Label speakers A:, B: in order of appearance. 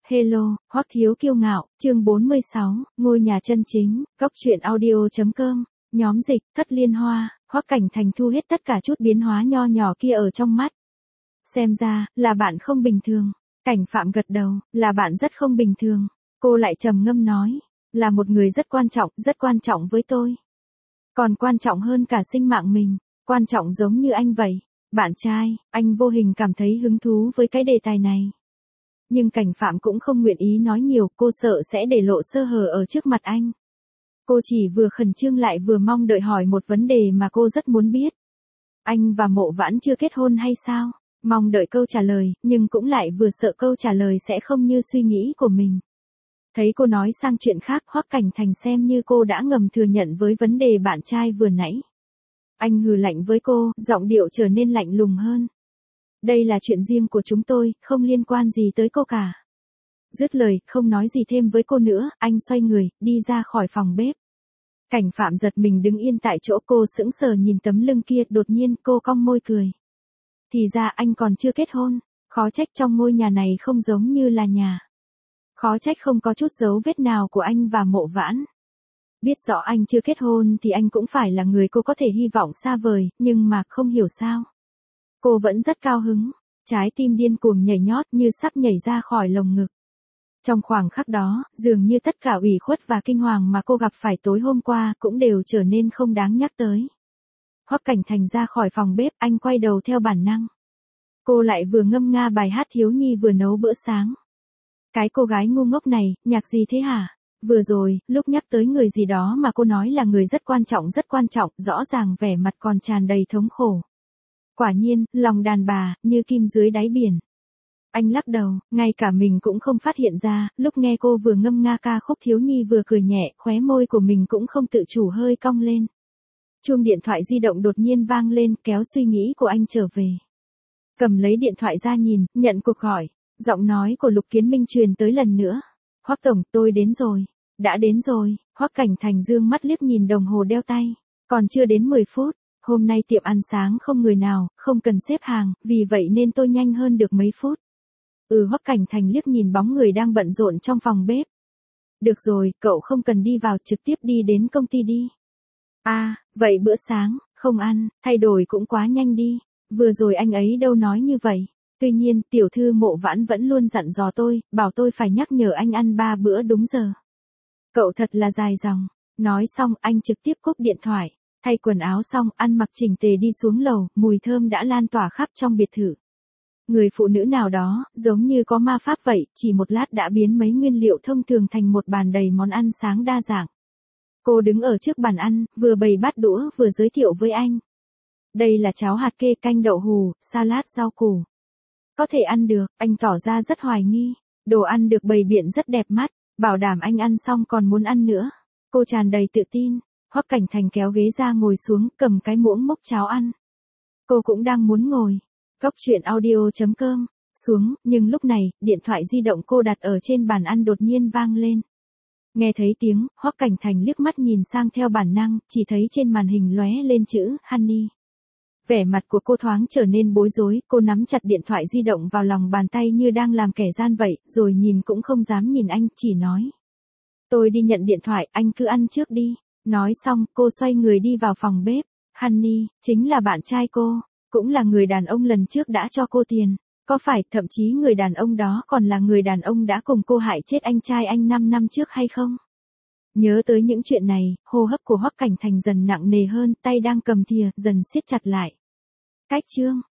A: Hello, Hoắc Thiếu Kiêu Ngạo, chương 46, ngôi nhà chân chính, góc truyện audio.com, nhóm dịch, Thất Liên Hoa, Hoắc Cảnh Thành thu hết tất cả chút biến hóa nho nhỏ kia ở trong mắt. Xem ra, là bạn không bình thường. Cảnh Phạm gật đầu, là bạn rất không bình thường. Cô lại trầm ngâm nói, là một người rất quan trọng với tôi. Còn quan trọng hơn cả sinh mạng mình, quan trọng giống như anh vậy. Bạn trai, anh vô hình cảm thấy hứng thú với cái đề tài này. Nhưng Cảnh Phạm cũng không nguyện ý nói nhiều, cô sợ sẽ để lộ sơ hở ở trước mặt anh. Cô chỉ vừa khẩn trương lại vừa mong đợi hỏi một vấn đề mà cô rất muốn biết. Anh và Mộ Vãn chưa kết hôn hay sao? Mong đợi câu trả lời, nhưng cũng lại vừa sợ câu trả lời sẽ không như suy nghĩ của mình. Thấy cô nói sang chuyện khác, Hoắc Cảnh Thành xem như cô đã ngầm thừa nhận với vấn đề bạn trai vừa nãy. Anh hừ lạnh với cô, giọng điệu trở nên lạnh lùng hơn. Đây là chuyện riêng của chúng tôi, không liên quan gì tới cô cả. Dứt lời, không nói gì thêm với cô nữa, anh xoay người, đi ra khỏi phòng bếp. Cảnh Phạm giật mình đứng yên tại chỗ, cô sững sờ nhìn tấm lưng kia, đột nhiên cô cong môi cười. Thì ra anh còn chưa kết hôn, khó trách trong ngôi nhà này không giống như là nhà. Khó trách không có chút dấu vết nào của anh và Mộ Vãn. Biết rõ anh chưa kết hôn thì anh cũng phải là người cô có thể hy vọng xa vời, nhưng mà không hiểu sao. Cô vẫn rất cao hứng, trái tim điên cuồng nhảy nhót như sắp nhảy ra khỏi lồng ngực. Trong khoảnh khắc đó, dường như tất cả ủy khuất và kinh hoàng mà cô gặp phải tối hôm qua cũng đều trở nên không đáng nhắc tới. Hoắc Cảnh Thành ra khỏi phòng bếp, anh quay đầu theo bản năng. Cô lại vừa ngâm nga bài hát thiếu nhi vừa nấu bữa sáng. Cái cô gái ngu ngốc này, nhạc gì thế hả? Vừa rồi, lúc nhắc tới người gì đó mà cô nói là người rất quan trọng, rõ ràng vẻ mặt còn tràn đầy thống khổ. Quả nhiên, lòng đàn bà, như kim dưới đáy biển. Anh lắc đầu, ngay cả mình cũng không phát hiện ra, lúc nghe cô vừa ngâm nga ca khúc thiếu nhi vừa cười nhẹ, khóe môi của mình cũng không tự chủ hơi cong lên. Chuông điện thoại di động đột nhiên vang lên, kéo suy nghĩ của anh trở về. Cầm lấy điện thoại ra nhìn, nhận cuộc gọi, giọng nói của Lục Kiến Minh truyền tới lần nữa. Hoắc tổng, tôi đến rồi. Đã đến rồi, Hoắc Cảnh Thành dương mắt liếc nhìn đồng hồ đeo tay. Còn chưa đến 10 phút. Hôm nay tiệm ăn sáng không người nào, không cần xếp hàng, vì vậy nên tôi nhanh hơn được mấy phút. Hoắc Cảnh Thành liếc nhìn bóng người đang bận rộn trong phòng bếp. Được rồi, cậu không cần đi vào, trực tiếp đi đến công ty đi. Vậy bữa sáng, không ăn, thay đổi cũng quá nhanh đi. Vừa rồi anh ấy đâu nói như vậy. Tuy nhiên, tiểu thư Mộ Vãn vẫn luôn dặn dò tôi, bảo tôi phải nhắc nhở anh ăn 3 bữa đúng giờ. Cậu thật là dài dòng. Nói xong, anh trực tiếp cúp điện thoại. Thay quần áo xong, ăn mặc chỉnh tề đi xuống lầu, mùi thơm đã lan tỏa khắp trong biệt thự. Người phụ nữ nào đó, giống như có ma pháp vậy, chỉ một lát đã biến mấy nguyên liệu thông thường thành một bàn đầy món ăn sáng đa dạng. Cô đứng ở trước bàn ăn, vừa bày bát đũa vừa giới thiệu với anh. Đây là cháo hạt kê canh đậu hù, salad rau củ. Có thể ăn được, anh tỏ ra rất hoài nghi. Đồ ăn được bày biện rất đẹp mắt, bảo đảm anh ăn xong còn muốn ăn nữa. Cô tràn đầy tự tin. Hoắc Cảnh Thành kéo ghế ra ngồi xuống, cầm cái muỗng múc cháo ăn. Cô cũng đang muốn ngồi. Góc truyện audio.com, xuống, nhưng lúc này, điện thoại di động cô đặt ở trên bàn ăn đột nhiên vang lên. Nghe thấy tiếng, Hoắc Cảnh Thành liếc mắt nhìn sang theo bản năng, chỉ thấy trên màn hình lóe lên chữ, Honey. Vẻ mặt của cô thoáng trở nên bối rối, cô nắm chặt điện thoại di động vào lòng bàn tay như đang làm kẻ gian vậy, rồi nhìn cũng không dám nhìn anh, chỉ nói. Tôi đi nhận điện thoại, anh cứ ăn trước đi. Nói xong, cô xoay người đi vào phòng bếp. Honey, chính là bạn trai cô, cũng là người đàn ông lần trước đã cho cô tiền. Có phải, thậm chí người đàn ông đó còn là người đàn ông đã cùng cô hại chết anh trai anh 5 năm trước hay không? Nhớ tới những chuyện này, hô hấp của Hoắc Cảnh Thành dần nặng nề hơn, tay đang cầm thìa, dần siết chặt lại. Cách chương.